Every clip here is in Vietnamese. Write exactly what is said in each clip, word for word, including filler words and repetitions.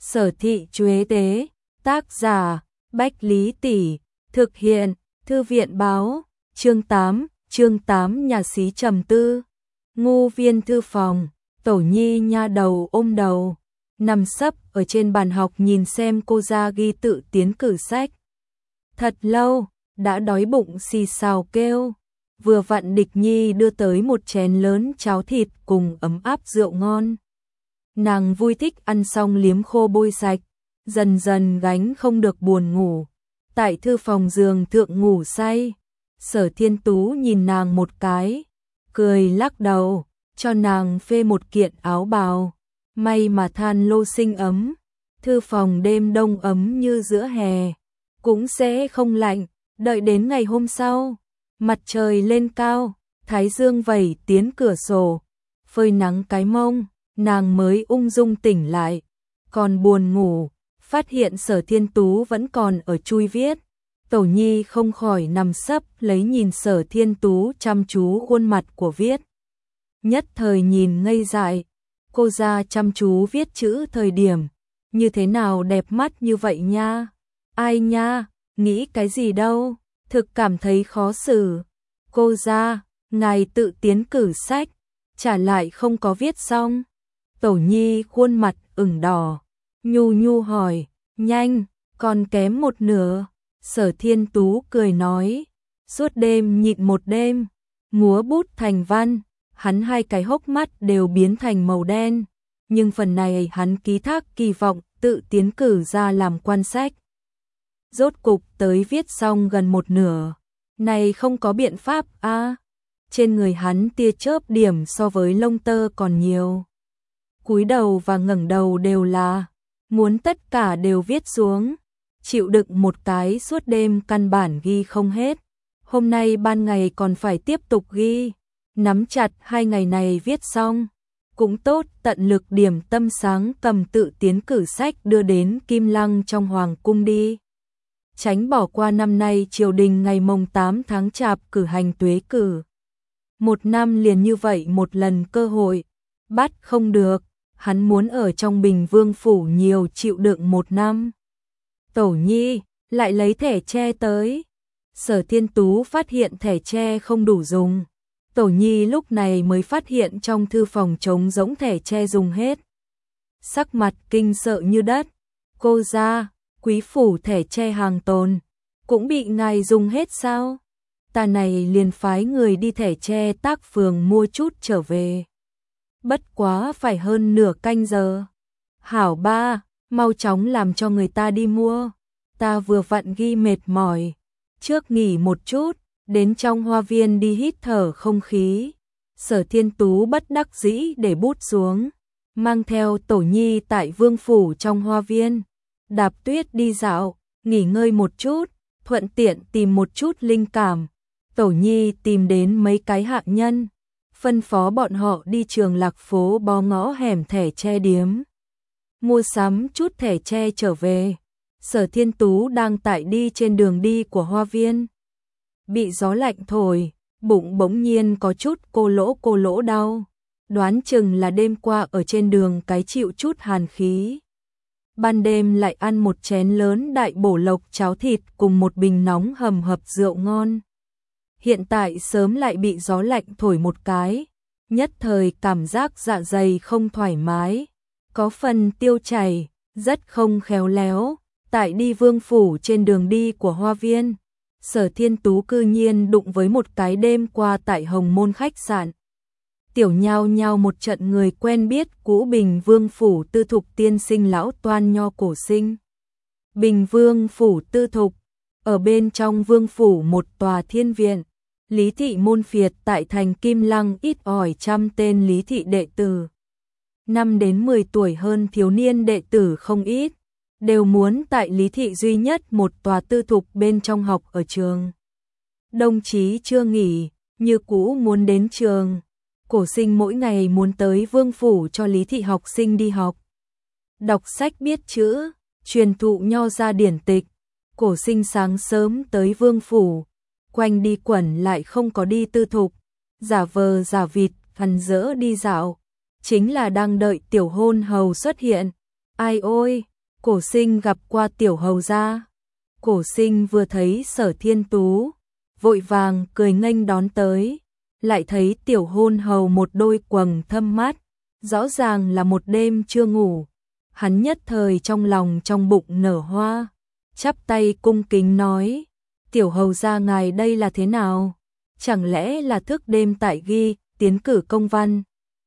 Sở thị Chuế tế, tác giả, Bách Lý Tỷ, thực hiện, Thư viện báo, chương tám, chương tám nhà xí trầm tư. Ngu viên thư phòng, Tổ Nhi nha đầu ôm đầu, nằm sấp ở trên bàn học nhìn xem cô ra ghi tự tiến cử sách. Thật lâu, đã đói bụng xì xào kêu, vừa vặn Địch Nhi đưa tới một chén lớn cháo thịt cùng ấm áp rượu ngon. Nàng vui thích ăn xong liếm khô bôi sạch, dần dần gánh không được buồn ngủ. Tại thư phòng giường thượng ngủ say, Sở Thiên Tú nhìn nàng một cái, cười lắc đầu, cho nàng phê một kiện áo bào. May mà than lô sinh ấm, thư phòng đêm đông ấm như giữa hè, cũng sẽ không lạnh. Đợi đến ngày hôm sau, mặt trời lên cao, thái dương vẩy tiến cửa sổ, phơi nắng cái mông, nàng mới ung dung tỉnh lại. Còn buồn ngủ, phát hiện Sở Thiên Tú vẫn còn ở chui viết. Tổ Nhi không khỏi nằm sấp lấy nhìn Sở Thiên Tú chăm chú khuôn mặt của viết. Nhất thời nhìn ngây dại, cô ra chăm chú viết chữ thời điểm, như thế nào đẹp mắt như vậy nha. Ai nha, nghĩ cái gì đâu, thực cảm thấy khó xử. Cô ra, ngài tự tiến cử sách, trả lại không có viết xong. Tổ Nhi khuôn mặt ửng đỏ, nhu nhu hỏi, nhanh, còn kém một nửa. Sở Thiên Tú cười nói, suốt đêm nhịn một đêm, múa bút thành văn, hắn hai cái hốc mắt đều biến thành màu đen, nhưng phần này hắn ký thác kỳ vọng tự tiến cử ra làm quan sách. Rốt cục tới viết xong gần một nửa, này không có biện pháp a. À, trên người hắn tia chớp điểm so với lông tơ còn nhiều. Cúi đầu và ngẩng đầu đều là muốn tất cả đều viết xuống, chịu đựng một cái suốt đêm căn bản ghi không hết. Hôm nay ban ngày còn phải tiếp tục ghi, nắm chặt hai ngày này viết xong, cũng tốt, tận lực điểm tâm sáng cầm tự tiến cử sách đưa đến Kim Lăng trong hoàng cung đi. Tránh bỏ qua năm nay triều đình ngày mồng tám tháng chạp cử hành tuế cử. Một năm liền như vậy một lần cơ hội, bắt không được, hắn muốn ở trong Bình Vương phủ nhiều chịu đựng một năm. Tổ Nhi, lại lấy thẻ tre tới. Sở Thiên Tú phát hiện thẻ tre không đủ dùng. Tổ Nhi lúc này mới phát hiện trong thư phòng trống rỗng thẻ tre dùng hết. Sắc mặt kinh sợ như đất. Cô ra, quý phủ thẻ tre hàng tồn, cũng bị ngài dùng hết sao? Ta này liền phái người đi thẻ tre tác phường mua chút trở về. Bất quá phải hơn nửa canh giờ. Hảo ba, mau chóng làm cho người ta đi mua. Ta vừa vặn ghi mệt mỏi, trước nghỉ một chút, đến trong hoa viên đi hít thở không khí. Sở Thiên Tú bất đắc dĩ để bút xuống, mang theo Tổ Nhi tại Vương phủ trong hoa viên, đạp tuyết đi dạo, nghỉ ngơi một chút, thuận tiện tìm một chút linh cảm. Tổ Nhi tìm đến mấy cái hạ nhân, phân phó bọn họ đi Trường Lạc phố bó ngõ hẻm thẻ tre điếm, mua sắm chút thẻ tre trở về. Sở Thiên Tú đang tại đi trên đường đi của hoa viên, bị gió lạnh thổi, bụng bỗng nhiên có chút cô lỗ cô lỗ đau, đoán chừng là đêm qua ở trên đường cái chịu chút hàn khí. Ban đêm lại ăn một chén lớn đại bổ lộc cháo thịt cùng một bình nóng hầm hập rượu ngon. Hiện tại sớm lại bị gió lạnh thổi một cái, nhất thời cảm giác dạ dày không thoải mái, có phần tiêu chảy, rất không khéo léo. Tại đi Vương phủ trên đường đi của hoa viên, Sở Thiên Tú cư nhiên đụng với một cái đêm qua tại Hồng Môn khách sạn. Tiểu nhao nhao một trận người quen biết cũ Bình Vương phủ tư thục tiên sinh lão toan nho cổ sinh. Bình Vương phủ tư thục, ở bên trong Vương phủ một tòa thiên viện, Lý thị môn phiệt tại thành Kim Lăng ít ỏi trăm tên Lý thị đệ tử. Năm đến mười tuổi hơn thiếu niên đệ tử không ít, đều muốn tại Lý thị duy nhất một tòa tư thục bên trong học ở trường. Đồng chí chưa nghỉ, như cũ muốn đến trường. Cổ sinh mỗi ngày muốn tới Vương phủ cho Lý thị học sinh đi học, đọc sách biết chữ, truyền thụ nho ra điển tịch. Cổ sinh sáng sớm tới Vương phủ, quanh đi quẩn lại không có đi tư thục, giả vờ giả vịt, khăn dỡ đi dạo, chính là đang đợi tiểu hôn hầu xuất hiện. Ai ôi, Cổ Sinh gặp qua tiểu hầu gia. Cổ Sinh vừa thấy Sở Thiên Tú, vội vàng cười nghênh đón tới, lại thấy tiểu hôn hầu một đôi quầng thâm mắt, rõ ràng là một đêm chưa ngủ. Hắn nhất thời trong lòng trong bụng nở hoa, chắp tay cung kính nói, tiểu hầu gia ngài đây là thế nào? Chẳng lẽ là thức đêm tại ghi, tiến cử công văn?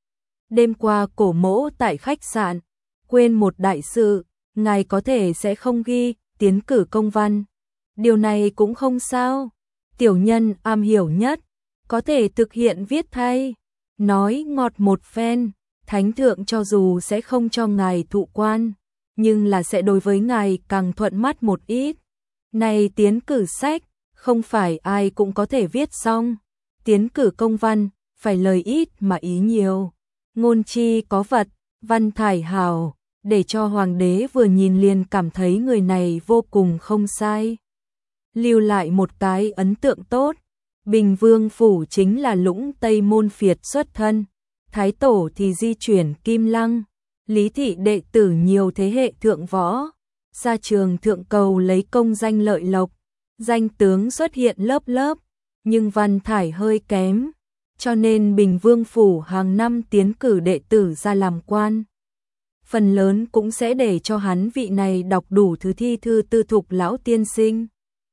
Đêm qua cổ mỗ tại khách sạn, quên một đại sự, ngài có thể sẽ không ghi, tiến cử công văn. Điều này cũng không sao, tiểu nhân am hiểu nhất, có thể thực hiện viết thay. Nói ngọt một phen, thánh thượng cho dù sẽ không cho ngài thụ quan, nhưng là sẽ đối với ngài càng thuận mắt một ít. Này tiến cử sách, không phải ai cũng có thể viết xong. Tiến cử công văn, phải lời ít mà ý nhiều. Ngôn chi có vật, văn thải hào, để cho hoàng đế vừa nhìn liền cảm thấy người này vô cùng không sai. Lưu lại một cái ấn tượng tốt. Bình Vương Phủ chính là Lũng Tây Môn Phiệt xuất thân. Thái tổ thì di chuyển Kim Lăng. Lý thị đệ tử nhiều thế hệ thượng võ. Ra trường thượng cầu lấy công danh lợi lộc. Danh tướng xuất hiện lớp lớp, nhưng văn thải hơi kém. Cho nên Bình Vương Phủ hàng năm tiến cử đệ tử ra làm quan. Phần lớn cũng sẽ để cho hắn vị này đọc đủ thứ thi thư tư thục lão tiên sinh.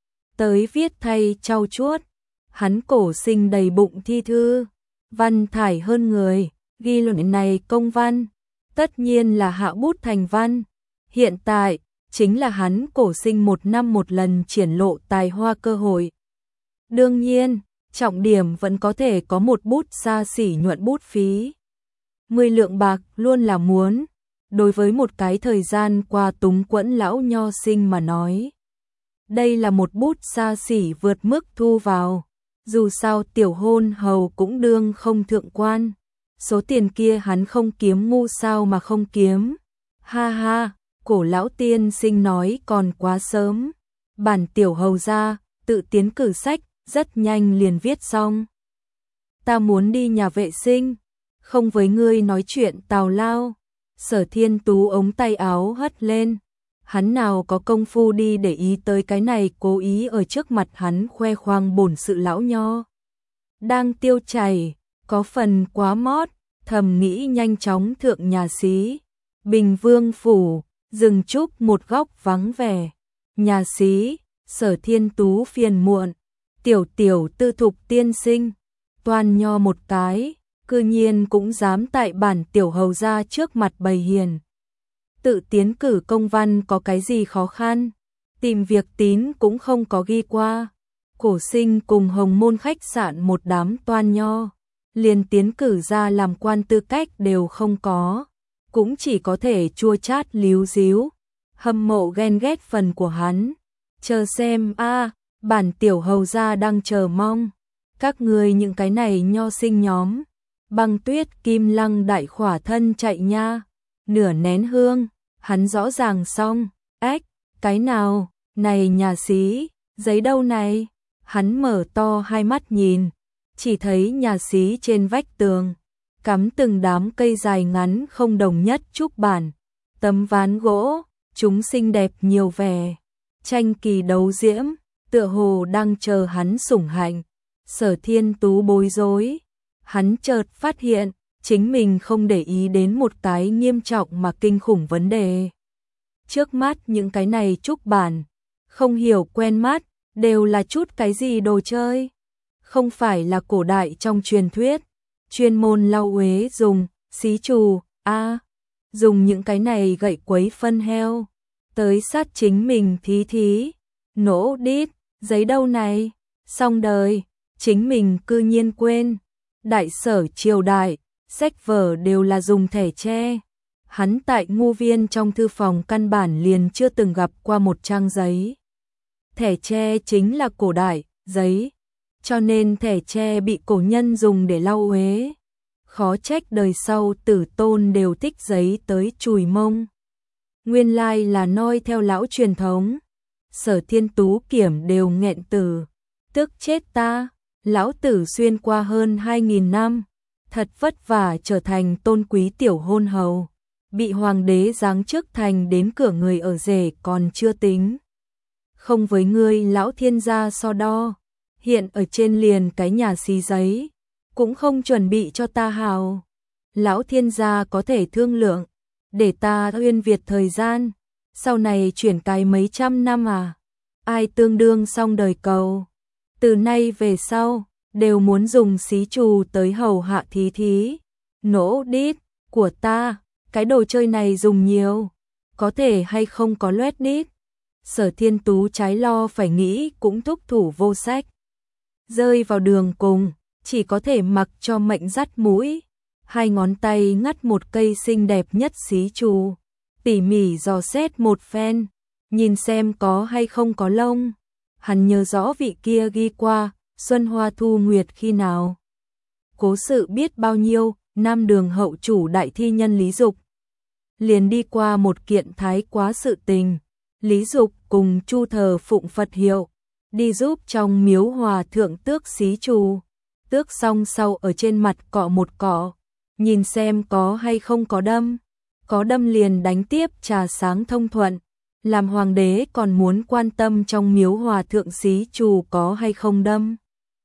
Tới viết thay trau chuốt, hắn Cổ Sinh đầy bụng thi thư, văn thải hơn người, ghi luận này công văn, tất nhiên là hạ bút thành văn. Hiện tại, chính là hắn Cổ Sinh một năm một lần triển lộ tài hoa cơ hội. Đương nhiên, trọng điểm vẫn có thể có một bút xa xỉ nhuận bút phí. Mười lượng bạc luôn là muốn, đối với một cái thời gian qua túng quẫn lão nho sinh mà nói. Đây là một bút xa xỉ vượt mức thu vào, dù sao tiểu hôn hầu cũng đương không thượng quan. Số tiền kia hắn không kiếm ngu sao mà không kiếm. Ha ha, Cổ lão tiên sinh nói còn quá sớm. Bản tiểu hầu gia tự tiến cử sách, rất nhanh liền viết xong. Ta muốn đi nhà vệ sinh, không với ngươi nói chuyện tào lao. Sở Thiên Tú ống tay áo hất lên. Hắn nào có công phu đi để ý tới cái này, cố ý ở trước mặt hắn khoe khoang bổn sự lão nho. Đang tiêu chảy, có phần quá mót, thầm nghĩ nhanh chóng thượng nhà xí. Bình Vương Phủ, dừng trúc một góc vắng vẻ. Nhà xí, Sở Thiên Tú phiền muộn. Tiểu tiểu tư thục tiên sinh, toan nho một cái, cư nhiên cũng dám tại bản tiểu hầu gia trước mặt bày hiền. Tự tiến cử công văn có cái gì khó khăn, tìm việc tín cũng không có ghi qua. Cổ Sinh cùng Hồng Môn khách sạn một đám toan nho, liền tiến cử ra làm quan tư cách đều không có, cũng chỉ có thể chua chát líu díu, hâm mộ ghen ghét phần của hắn. Chờ xem a, bản tiểu hầu gia đang chờ mong các người những cái này nho sinh nhóm. Băng Tuyết Kim Lăng đại khỏa thân chạy nha. Nửa nén hương, hắn rõ ràng xong. Ếch, cái nào? Này nhà xí, giấy đâu này? Hắn mở to hai mắt nhìn, chỉ thấy nhà xí trên vách tường cắm từng đám cây dài ngắn không đồng nhất trúc bản, tấm ván gỗ, chúng xinh đẹp nhiều vẻ, tranh kỳ đấu diễm, tựa hồ đang chờ hắn sủng hạnh. Sở Thiên Tú bối rối, hắn chợt phát hiện chính mình không để ý đến một cái nghiêm trọng mà kinh khủng vấn đề. Trước mắt những cái này trúc bản, không hiểu quen mắt, đều là chút cái gì đồ chơi. Không phải là cổ đại trong truyền thuyết, chuyên môn lau uế dùng, xí trù, a à, dùng những cái này gậy quấy phân heo, tới sát chính mình thí thí, nỗ đít, giấy đâu này, xong đời, chính mình cư nhiên quên. Đại sở triều đại, sách vở đều là dùng thẻ tre. Hắn tại ngu viên trong thư phòng căn bản liền chưa từng gặp qua một trang giấy. Thẻ tre chính là cổ đại, giấy. Cho nên thẻ tre bị cổ nhân dùng để lau uế. Khó trách đời sau tử tôn đều thích giấy tới chùi mông. Nguyên lai là noi theo lão truyền thống. Sở Thiên Tú kiểm đều nghẹn từ. Tức chết ta, lão tử xuyên qua hơn hai nghìn năm. Thật vất vả trở thành tôn quý tiểu hôn hầu. bị hoàng đế giáng chức thành đến cửa người ở rể còn chưa tính. Không với ngươi lão thiên gia so đo, hiện ở trên liền cái nhà xí giấy, cũng không chuẩn bị cho ta hào. Lão thiên gia có thể thương lượng, để ta uyên Việt thời gian, sau này chuyển cái mấy trăm năm à, ai tương đương xong đời cầu. Từ nay về sau, đều muốn dùng xí trù tới hầu hạ thí thí. Nỗ đít của ta, cái đồ chơi này dùng nhiều, có thể hay không có loét đít. Sở Thiên Tú trái lo phải nghĩ cũng thúc thủ vô sách. Rơi vào đường cùng, chỉ có thể mặc cho mệnh dắt mũi. Hai ngón tay ngắt một cây xinh đẹp nhất xí trù, tỉ mỉ dò xét một phen, nhìn xem có hay không có lông. Hắn nhớ rõ vị kia ghi qua, xuân hoa thu nguyệt khi nào. Cố sự biết bao nhiêu, Nam Đường hậu chủ đại thi nhân Lý Dục. Liền đi qua một kiện thái quá sự tình. Lý Dục cùng Chu thờ phụng Phật hiệu, đi giúp trong miếu hòa thượng tước xí trù. Tước xong sau ở trên mặt cọ một cọ, nhìn xem có hay không có đâm. Có đâm liền đánh tiếp trà sáng thông thuận. Làm hoàng đế còn muốn quan tâm trong miếu hòa thượng xí trù có hay không đâm.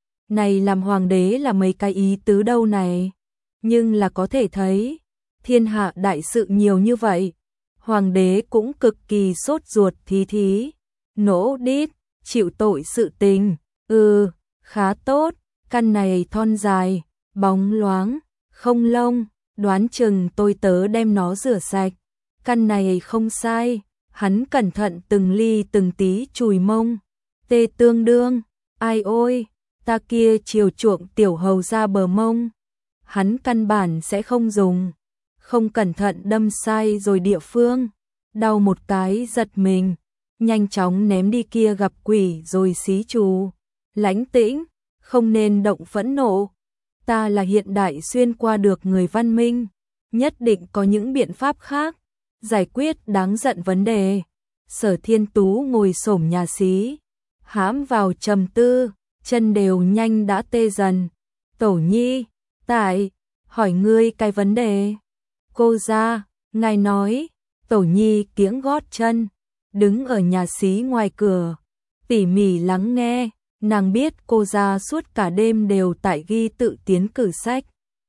Này làm hoàng đế là mấy cái ý tứ đâu này. Nhưng là có thể thấy, thiên hạ đại sự nhiều như vậy. Hoàng đế cũng cực kỳ sốt ruột thí thí. Nỗ đít, chịu tội sự tình. Ừ, khá tốt, căn này thon dài, bóng loáng, không lông. Đoán chừng tôi tớ đem nó rửa sạch. Căn này không sai. Hắn cẩn thận từng ly từng tí chùi mông. Tê tương đương, ai ôi, ta kia chiều chuộng tiểu hầu ra bờ mông. Hắn căn bản sẽ không dùng. Không cẩn thận đâm sai rồi địa phương. Đau một cái giật mình. Nhanh chóng ném đi kia gặp quỷ rồi xí trù. Lãnh tĩnh, không nên động phẫn nộ. Ta là hiện đại xuyên qua được người văn minh. Nhất định có những biện pháp khác. Giải quyết đáng giận vấn đề. Sở Thiên Tú ngồi xổm nhà xí, hãm vào trầm tư, chân đều nhanh đã tê dần. Tổ nhi, tại, hỏi ngươi cái vấn đề. Cô ra, ngài nói. Tổ nhi kiễng gót chân, đứng ở nhà xí ngoài cửa, tỉ mỉ lắng nghe. Nàng biết cô ra suốt cả đêm đều tại ghi tự tiến cử sách.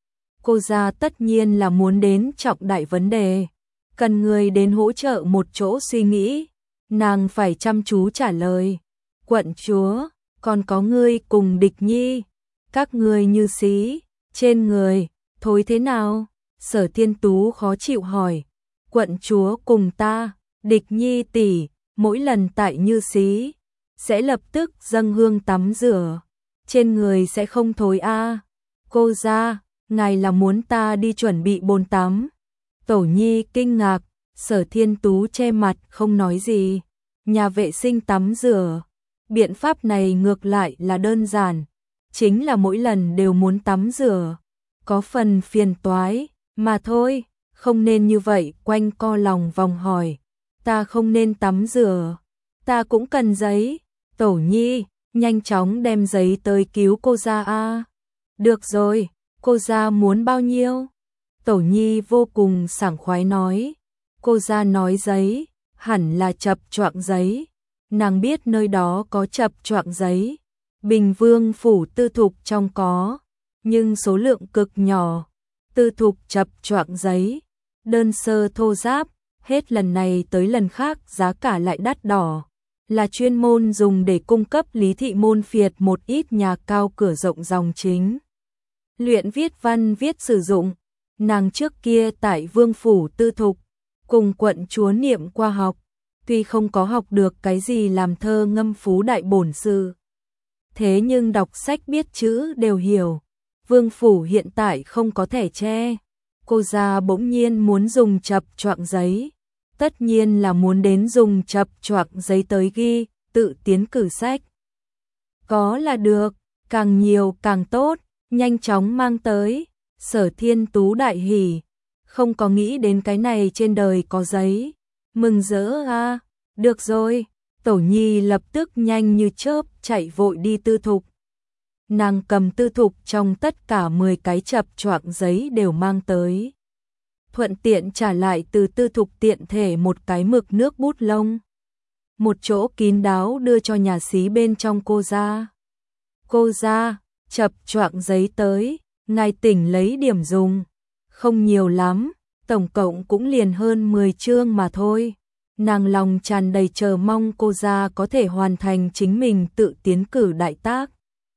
Cô ra tất nhiên là muốn đến trọng đại vấn đề. Cần người đến hỗ trợ một chỗ suy nghĩ. Nàng phải chăm chú trả lời. Quận chúa, còn có ngươi cùng địch nhi. Các ngươi như xí, trên người, thối thế nào? Sở Thiên Tú khó chịu hỏi. Quận chúa cùng ta, địch nhi tỷ, mỗi lần tại như xí, sẽ lập tức dâng hương tắm rửa. Trên người sẽ không thối a à. Cô ra, ngài là muốn ta đi chuẩn bị bồn tắm. Tổ nhi kinh ngạc, Sở Thiên Tú che mặt không nói gì. Nhà vệ sinh tắm rửa. Biện pháp này ngược lại là đơn giản. Chính là mỗi lần đều muốn tắm rửa. Có phần phiền toái, mà thôi, không nên như vậy quanh co lòng vòng hỏi. Ta không nên tắm rửa. Ta cũng cần giấy. Tổ nhi, nhanh chóng đem giấy tới cứu cô ra a. Được rồi, cô ra muốn bao nhiêu? Tổ nhi vô cùng sảng khoái nói. Cô ra nói giấy, hẳn là chập choạng giấy. Nàng biết nơi đó có chập choạng giấy. Bình Vương phủ tư thục trong có, nhưng số lượng cực nhỏ. Tư thục chập choạng giấy, đơn sơ thô ráp, hết lần này tới lần khác giá cả lại đắt đỏ. Là chuyên môn dùng để cung cấp Lý thị môn phiệt một ít nhà cao cửa rộng dòng chính. Luyện viết văn viết sử dụng. Nàng trước kia tại Vương phủ tư thục, cùng quận chúa niệm qua học, tuy không có học được cái gì làm thơ ngâm phú đại bổn sự. Thế nhưng đọc sách biết chữ đều hiểu. Vương phủ hiện tại không có thẻ tre. Cô ra bỗng nhiên muốn dùng chập choạng giấy. Tất nhiên là muốn đến dùng chập choạng giấy tới ghi, tự tiến cử sách. Có là được, càng nhiều càng tốt, nhanh chóng mang tới. Sở Thiên Tú đại hỉ, không có nghĩ đến cái này trên đời có giấy. Mừng rỡ a, à. Được rồi, Tổ nhi lập tức nhanh như chớp chạy vội đi tư thục. Nàng cầm tư thục trong tất cả mười cái chập choạng giấy đều mang tới. thuận tiện trả lại từ Tư Thục tiện thể một cái mực nước bút lông. Một chỗ kín đáo đưa cho nhà xí bên trong cô ra. Cô ra, chập choạng giấy tới, ngài tỉnh lấy điểm dùng. Không nhiều lắm, tổng cộng cũng liền hơn mười chương mà thôi. Nàng lòng tràn đầy chờ mong cô ra có thể hoàn thành chính mình tự tiến cử đại tác.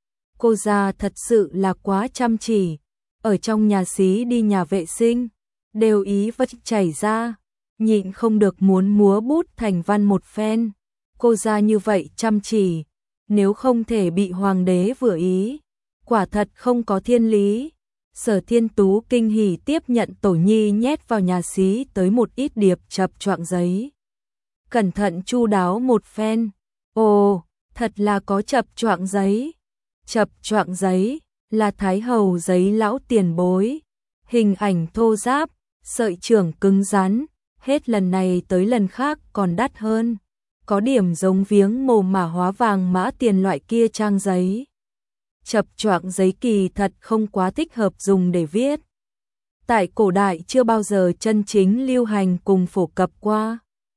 Cô ra thật sự là quá chăm chỉ, ở trong nhà xí đi nhà vệ sinh, đều ý vất chảy ra, nhịn không được muốn múa bút thành văn một phen. Cô ra như vậy chăm chỉ, nếu không thể bị hoàng đế vừa ý, quả thật không có thiên lý. Sở Thiên Tú kinh hỉ tiếp nhận Tổ Nhi nhét vào nhà xí tới một ít điệp chập choạng giấy. Cẩn thận chu đáo một phen, ồ, thật là có chập choạng giấy. Chập choạng giấy là Thái Hầu giấy lão tiền bối, hình ảnh thô ráp, sợi trưởng cứng rắn, hết lần này tới lần khác còn đắt hơn, có điểm giống viếng mồ mả hóa vàng mã tiền loại kia trang giấy. Chập choạng giấy kỳ thật không quá thích hợp dùng để viết. Tại cổ đại chưa bao giờ chân chính lưu hành cùng phổ cập qua.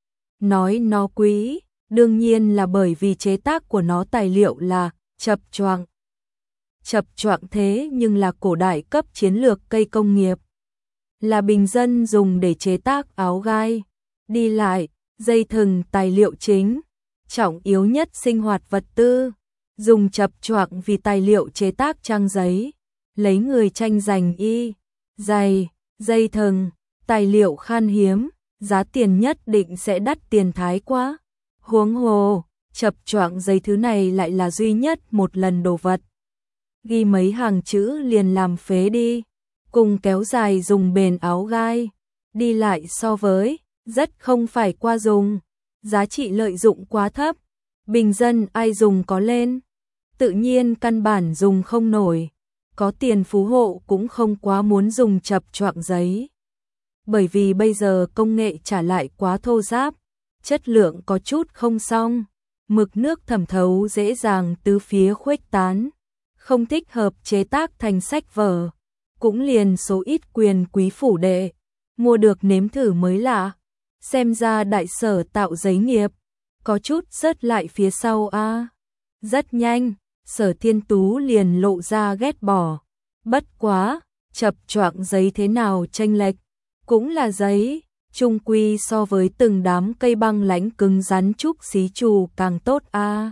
Nói nó quý, đương nhiên là bởi vì chế tác của nó tài liệu là chập choạng. Chập choạng thế nhưng là cổ đại cấp chiến lược cây công nghiệp. Là bình dân dùng để chế tác áo gai, đi lại, dây thừng tài liệu chính, trọng yếu nhất sinh hoạt vật tư. Dùng chập choạng vì tài liệu chế tác trang giấy, lấy người tranh giành y, giày, dây thừng, tài liệu khan hiếm, giá tiền nhất định sẽ đắt tiền thái quá. Huống hồ, chập choạng giấy thứ này lại là duy nhất một lần đồ vật. Ghi mấy hàng chữ liền làm phế đi, cùng kéo dài dùng bền áo gai, đi lại so với, rất không phải qua dùng, giá trị lợi dụng quá thấp. Bình dân ai dùng có lên, tự nhiên căn bản dùng không nổi, có tiền phú hộ cũng không quá muốn dùng chập choạng giấy. Bởi vì bây giờ công nghệ trả lại quá thô ráp, chất lượng có chút không xong, mực nước thẩm thấu dễ dàng tứ phía khuếch tán, không thích hợp chế tác thành sách vở, cũng liền số ít quyền quý phủ đệ, mua được nếm thử mới lạ, xem ra đại sở tạo giấy nghiệp. Có chút rớt lại phía sau a. À. Rất nhanh, Sở Thiên Tú liền lộ ra ghét bỏ. Bất quá, chập choạng giấy thế nào chênh lệch, cũng là giấy, chung quy so với từng đám cây băng lãnh cứng rắn trúc xí trù càng tốt a. À.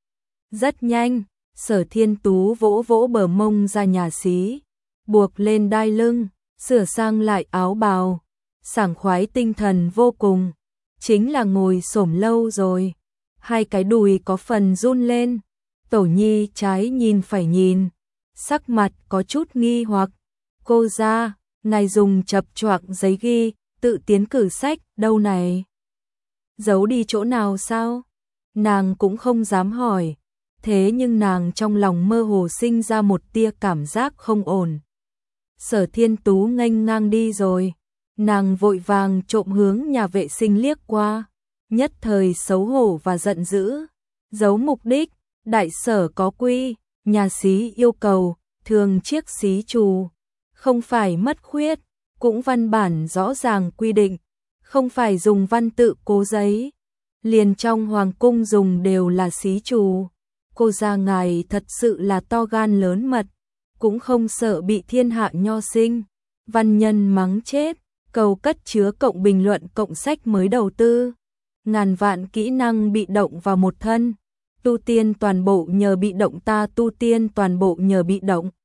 Rất nhanh, Sở Thiên Tú vỗ vỗ bờ mông ra nhà xí, buộc lên đai lưng, sửa sang lại áo bào, sảng khoái tinh thần vô cùng. Chính là ngồi xổm lâu rồi, hai cái đùi có phần run lên. Tổ Nhi trái nhìn phải nhìn, sắc mặt có chút nghi hoặc. Cô ra, ngài dùng chập choạng giấy ghi, tự tiến cử sách, đâu này? Giấu đi chỗ nào sao? Nàng cũng không dám hỏi, thế nhưng nàng trong lòng mơ hồ sinh ra một tia cảm giác không ổn. Sở Thiên Tú nghênh ngang đi rồi. Nàng vội vàng trộm hướng nhà vệ sinh liếc qua, nhất thời xấu hổ và giận dữ. Giấu mục đích, đại sở có quy, nhà xí yêu cầu, thường chiếc xí trù, không phải mất khuyết, cũng văn bản rõ ràng quy định, không phải dùng văn tự cố giấy. Liền trong hoàng cung dùng đều là xí trù. Cô gia ngài thật sự là to gan lớn mật, cũng không sợ bị thiên hạ nho sinh, văn nhân mắng chết. Cầu cất chứa cộng bình luận cộng sách mới đầu tư. Ngàn vạn kỹ năng bị động vào một thân. Tu tiên toàn bộ nhờ bị động ta tu tiên toàn bộ nhờ bị động.